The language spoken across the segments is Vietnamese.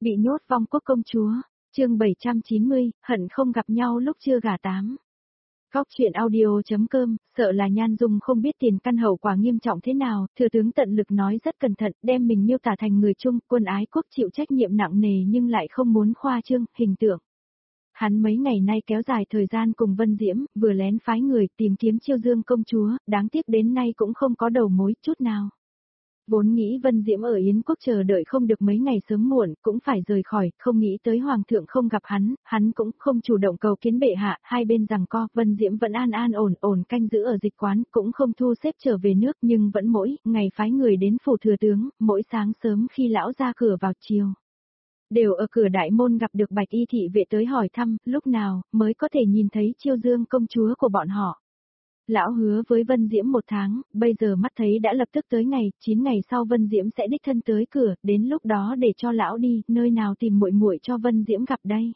Bị nhốt vong quốc công chúa, chương 790, hận không gặp nhau lúc chưa gả tám. Góc chuyện audio.com, sợ là Nhan Dung không biết tiền căn hậu quả nghiêm trọng thế nào, thừa tướng tận lực nói rất cẩn thận, đem mình miêu tả thành người chung, quân ái quốc chịu trách nhiệm nặng nề nhưng lại không muốn khoa trương, hình tượng. Hắn mấy ngày nay kéo dài thời gian cùng Vân Diễm, vừa lén phái người tìm kiếm Chiêu Dương công chúa, đáng tiếc đến nay cũng không có đầu mối chút nào. Vốn nghĩ Vân Diễm ở Yến quốc chờ đợi không được mấy ngày sớm muộn, cũng phải rời khỏi, không nghĩ tới Hoàng thượng không gặp hắn cũng không chủ động cầu kiến bệ hạ, hai bên giằng co, Vân Diễm vẫn an ổn canh giữ ở dịch quán, cũng không thu xếp trở về nước nhưng vẫn mỗi ngày phái người đến phủ thừa tướng, mỗi sáng sớm khi lão ra cửa vào chiều. Đều ở cửa đại môn gặp được Bạch Y thị vệ tới hỏi thăm, lúc nào mới có thể nhìn thấy Chiêu Dương công chúa của bọn họ. Lão hứa với Vân Diễm 1 tháng, bây giờ mắt thấy đã lập tức tới ngày, 9 ngày sau Vân Diễm sẽ đích thân tới cửa, đến lúc đó để cho lão đi, nơi nào tìm muội muội cho Vân Diễm gặp đây.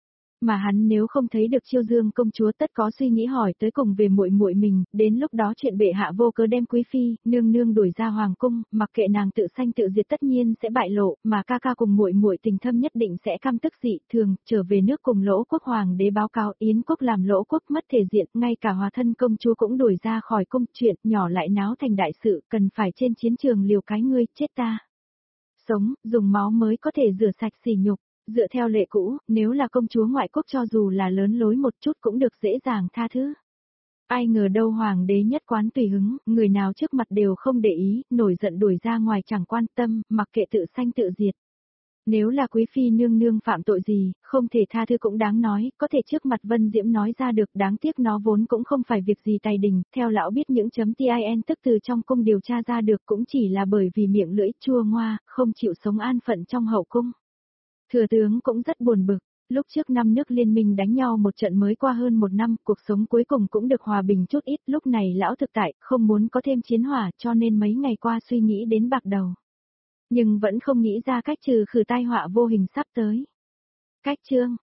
Mà hắn nếu không thấy được Chiêu Dương công chúa tất có suy nghĩ hỏi tới cùng về muội muội mình, đến lúc đó chuyện bệ hạ vô cớ đem quý phi, nương nương đuổi ra hoàng cung, mặc kệ nàng tự sanh tự diệt tất nhiên sẽ bại lộ, mà ca ca cùng muội muội tình thâm nhất định sẽ căm tức dị thường, trở về nước cùng Lỗ quốc hoàng đế báo cáo Yến quốc làm Lỗ quốc mất thể diện, ngay cả Hòa thân công chúa cũng đuổi ra khỏi cung, chuyện nhỏ lại náo thành đại sự, cần phải trên chiến trường liều cái ngươi, chết ta. Sống, dùng máu mới có thể rửa sạch sỉ nhục. Dựa theo lệ cũ, nếu là công chúa ngoại quốc cho dù là lớn lối một chút cũng được dễ dàng tha thứ. Ai ngờ đâu hoàng đế nhất quán tùy hứng, người nào trước mặt đều không để ý, nổi giận đuổi ra ngoài chẳng quan tâm, mặc kệ tự sanh tự diệt. Nếu là quý phi nương nương phạm tội gì, không thể tha thứ cũng đáng nói, có thể trước mặt Vân Diễm nói ra được, đáng tiếc nó vốn cũng không phải việc gì tài đình, theo lão biết những .tin tức từ trong cung điều tra ra được cũng chỉ là bởi vì miệng lưỡi chua ngoa, không chịu sống an phận trong hậu cung. Thừa tướng cũng rất buồn bực, lúc trước 5 nước liên minh đánh nhau một trận mới qua hơn 1 năm, cuộc sống cuối cùng cũng được hòa bình chút ít, lúc này lão thực tại không muốn có thêm chiến hỏa cho nên mấy ngày qua suy nghĩ đến bạc đầu. Nhưng vẫn không nghĩ ra cách trừ khử tai họa vô hình sắp tới. Cách chương,